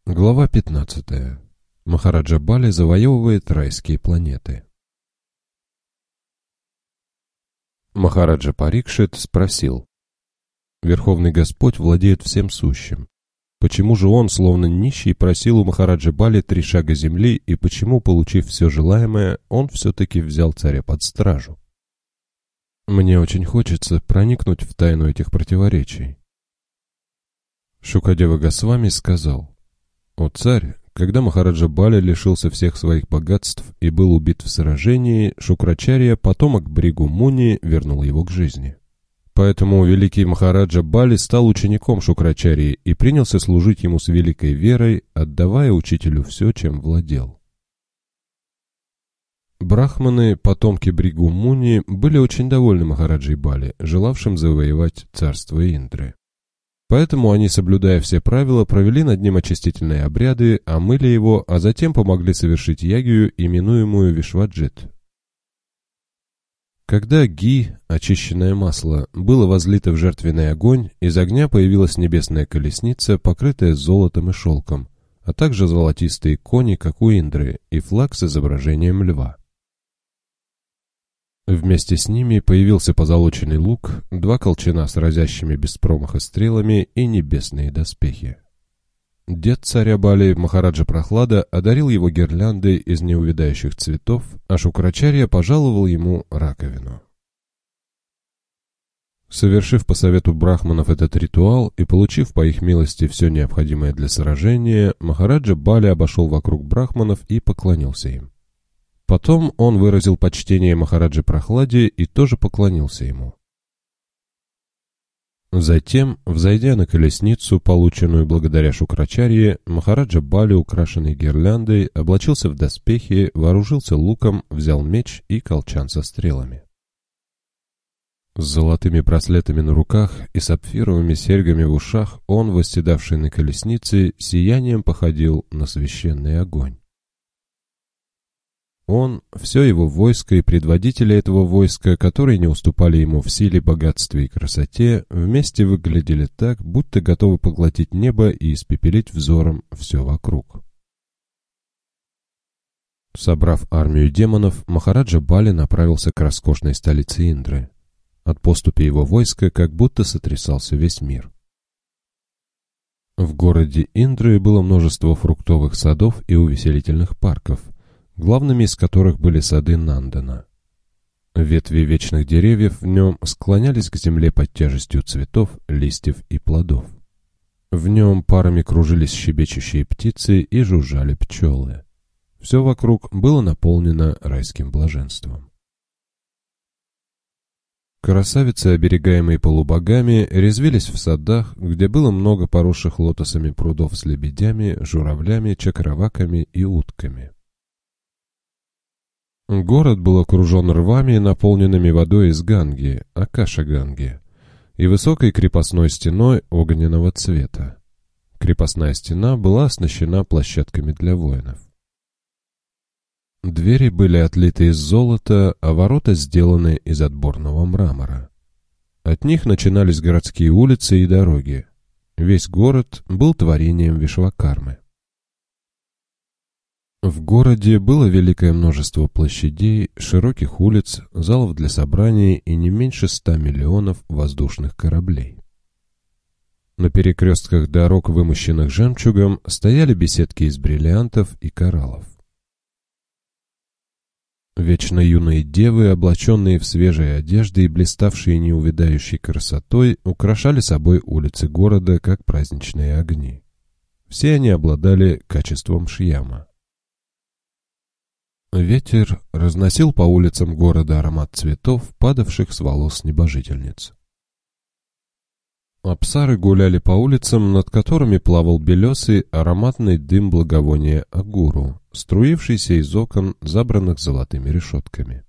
Глава 15. Махараджа Бали завоевывает райские планеты. Махараджа Парикшит спросил: Верховный Господь владеет всем сущим. Почему же он, словно нищий, просил у Махараджи Бали 3 шага земли, и почему, получив все желаемое, он все-таки взял царя под стражу? Мне очень хочется проникнуть в тайну этих противоречий. Шукадева Госвами сказал: «О царь, когда Махараджа Бали лишился всех своих богатств и был убит в сражении, Шукрачарья, потомок Бригу Муни, вернул его к жизни. Поэтому великий Махараджа Бали стал учеником Шукрачарьи и принялся служить ему с великой верой, отдавая учителю все, чем владел». Брахманы, потомки Бригу Муни, были очень довольны Махараджей Бали, желавшим завоевать царство Индры. Поэтому они, соблюдая все правила, провели над ним очистительные обряды, омыли его, а затем помогли совершить ягью, именуемую Вишваджит. Когда ги, очищенное масло, было возлито в жертвенный огонь, из огня появилась небесная колесница, покрытая золотом и шелком, а также золотистые кони, как у Индры, и флаг с изображением льва. Вместе с ними появился позолоченный лук, 2 колчана с разящими без промаха стрелами и небесные доспехи. Дед царя Бали, Махараджа Прохлада, одарил его гирляндой из неувядающих цветов, а Шукрачарья пожаловал ему раковину. Совершив по совету брахманов этот ритуал и получив по их милости все необходимое для сражения, Махараджа Бали обошел вокруг брахманов и поклонился им. Потом он выразил почтение Махараджи Прохладе и тоже поклонился ему. Затем, взойдя на колесницу, полученную благодаря Шукрачарье, Махараджа Бали, украшенный гирляндой, облачился в доспехи, вооружился луком, взял меч и колчан со стрелами. С золотыми браслетами на руках и сапфировыми серьгами в ушах он, восседавший на колеснице, сиянием походил на священный огонь. Он, все его войско и предводители этого войска, которые не уступали ему в силе, богатстве и красоте, вместе выглядели так, будто готовы поглотить небо и испепелить взором все вокруг. Собрав армию демонов, Махараджа Бали направился к роскошной столице Индры. От поступи его войска как будто сотрясался весь мир. В городе Индры было множество фруктовых садов и увеселительных парков, главными из которых были сады Нандана. Ветви вечных деревьев в нем склонялись к земле под тяжестью цветов, листьев и плодов. В нем парами кружились щебечущие птицы и жужжали пчелы. Все вокруг было наполнено райским блаженством. Красавицы, оберегаемые полубогами, резвились в садах, где было много поросших лотосами прудов с лебедями, журавлями, чакраваками и утками. Город был окружен рвами, наполненными водой из Ганги, Акаша-Ганги, и высокой крепостной стеной огненного цвета. Крепостная стена была оснащена площадками для воинов. Двери были отлиты из золота, а ворота сделаны из отборного мрамора. От них начинались городские улицы и дороги. Весь город был творением Вишвакармы. В городе было великое множество площадей, широких улиц, залов для собраний и не меньше 100 миллионов воздушных кораблей. На перекрестках дорог, вымощенных жемчугом, стояли беседки из бриллиантов и кораллов. Вечно юные девы, облаченные в свежие одежды и блиставшие неувядающей красотой, украшали собой улицы города, как праздничные огни. Все они обладали качеством шьяма. Ветер разносил по улицам города аромат цветов, падавших с волос небожительниц. Апсары гуляли по улицам, над которыми плавал белесый ароматный дым благовония агуру, струившийся из окон, забранных золотыми решетками.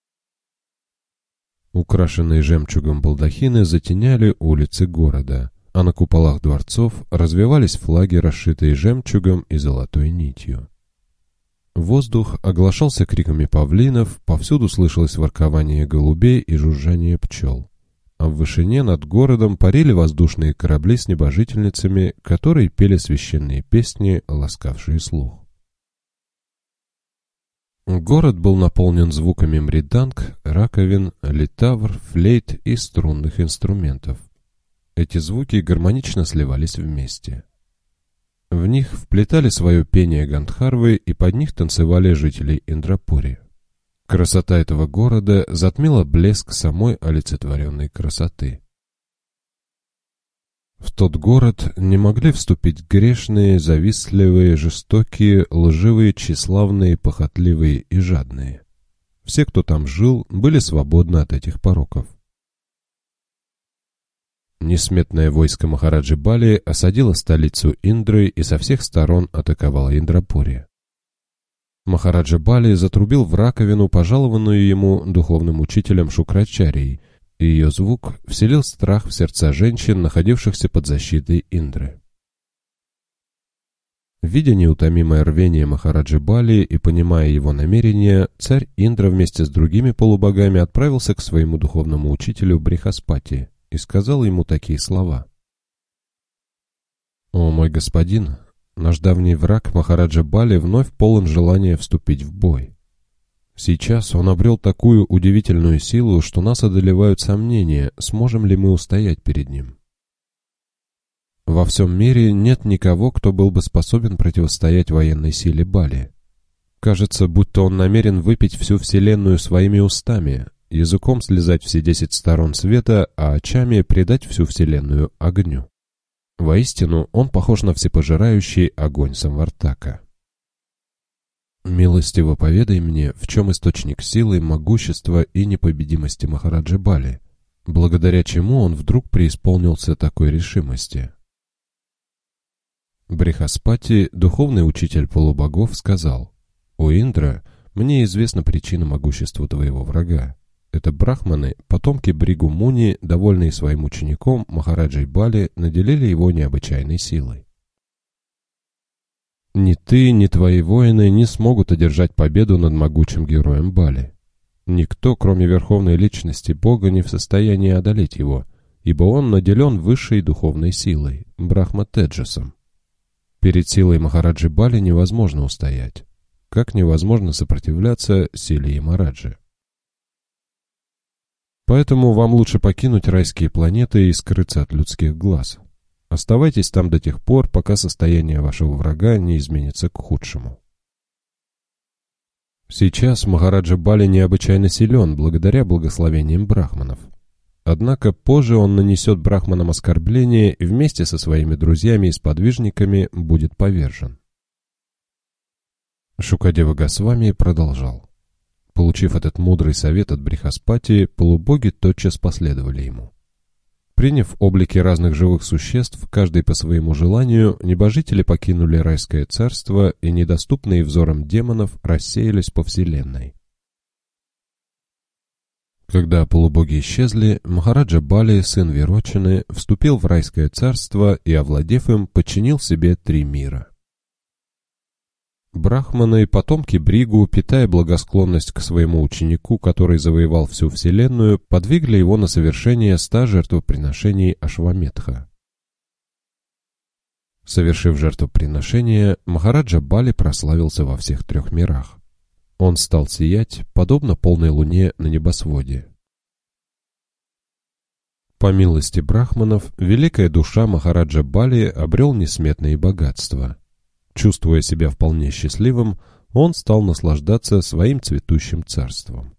Украшенные жемчугом балдахины затеняли улицы города, а на куполах дворцов развевались флаги, расшитые жемчугом и золотой нитью. Воздух оглашался криками павлинов, повсюду слышалось воркование голубей и жужжание пчел. а в вышине над городом парили воздушные корабли с небожительницами, которые пели священные песни, ласкавшие слух. Город был наполнен звуками мриданг, раковин, литавр, флейт и струнных инструментов. Эти звуки гармонично сливались вместе. В них вплетали свое пение гандхарвы, и под них танцевали жители Индрапури. Красота этого города затмила блеск самой олицетворенной красоты. В тот город не могли вступить грешные, завистливые, жестокие, лживые, тщеславные, похотливые и жадные. Все, кто там жил, были свободны от этих пороков. Несметное войско Махараджи Бали осадило столицу Индры и со всех сторон атаковало Индрапури. Махараджа Бали затрубил в раковину, пожалованную ему духовным учителем Шукрачарией, и ее звук вселил страх в сердца женщин, находившихся под защитой Индры. Видя неутомимое рвение Махараджи Бали и понимая его намерения, царь Индра вместе с другими полубогами отправился к своему духовному учителю Брихаспати и сказал ему такие слова. «О мой господин! Наш давний враг Махараджа Бали вновь полон желания вступить в бой. Сейчас он обрел такую удивительную силу, что нас одолевают сомнения, сможем ли мы устоять перед ним. Во всем мире нет никого, кто был бы способен противостоять военной силе Бали. Кажется, будто он намерен выпить всю вселенную своими устами, языком слезать все 10 сторон света, а очами предать всю вселенную огню. Воистину, он похож на всепожирающий огонь Самвартака. Милостиво поведай мне, в чем источник силы, могущества и непобедимости Махараджи Бали, благодаря чему он вдруг преисполнился такой решимости». Брихаспати, духовный учитель полубогов, сказал: «О Индра, мне известна причина могущества твоего врага. Это брахманы, потомки Бригу Муни, довольные своим учеником Махараджей Бали, наделили его необычайной силой. Ни ты, ни твои воины не смогут одержать победу над могучим героем Бали. Никто, кроме верховной личности Бога, не в состоянии одолеть его, ибо он наделен высшей духовной силой, Брахма-Теджасом. Перед силой Махараджи Бали невозможно устоять, как невозможно сопротивляться силе Ямараджи. Поэтому вам лучше покинуть райские планеты и скрыться от людских глаз. Оставайтесь там до тех пор, пока состояние вашего врага не изменится к худшему». Сейчас Махараджа Бали необычайно силен благодаря благословениям брахманов. Однако позже он нанесет брахманам оскорбление и вместе со своими друзьями и сподвижниками будет повержен. Шукадева Госвами продолжал. Получив этот мудрый совет от Брихаспати, полубоги тотчас последовали ему. Приняв облики разных живых существ, каждый по своему желанию, небожители покинули райское царство и, недоступные взорам демонов, рассеялись по вселенной. Когда полубоги исчезли, Махараджа Бали, сын Вирочины, вступил в райское царство и, овладев им, подчинил себе 3 мира. Брахманы, потомки Бригу, питая благосклонность к своему ученику, который завоевал всю вселенную, подвигли его на совершение 100 жертвоприношений Ашваметха. Совершив жертвоприношение, Махараджа Бали прославился во всех 3 мирах. Он стал сиять, подобно полной луне на небосводе. По милости брахманов, великая душа Махараджа Бали обрел несметные богатства. Чувствуя себя вполне счастливым, он стал наслаждаться своим цветущим царством.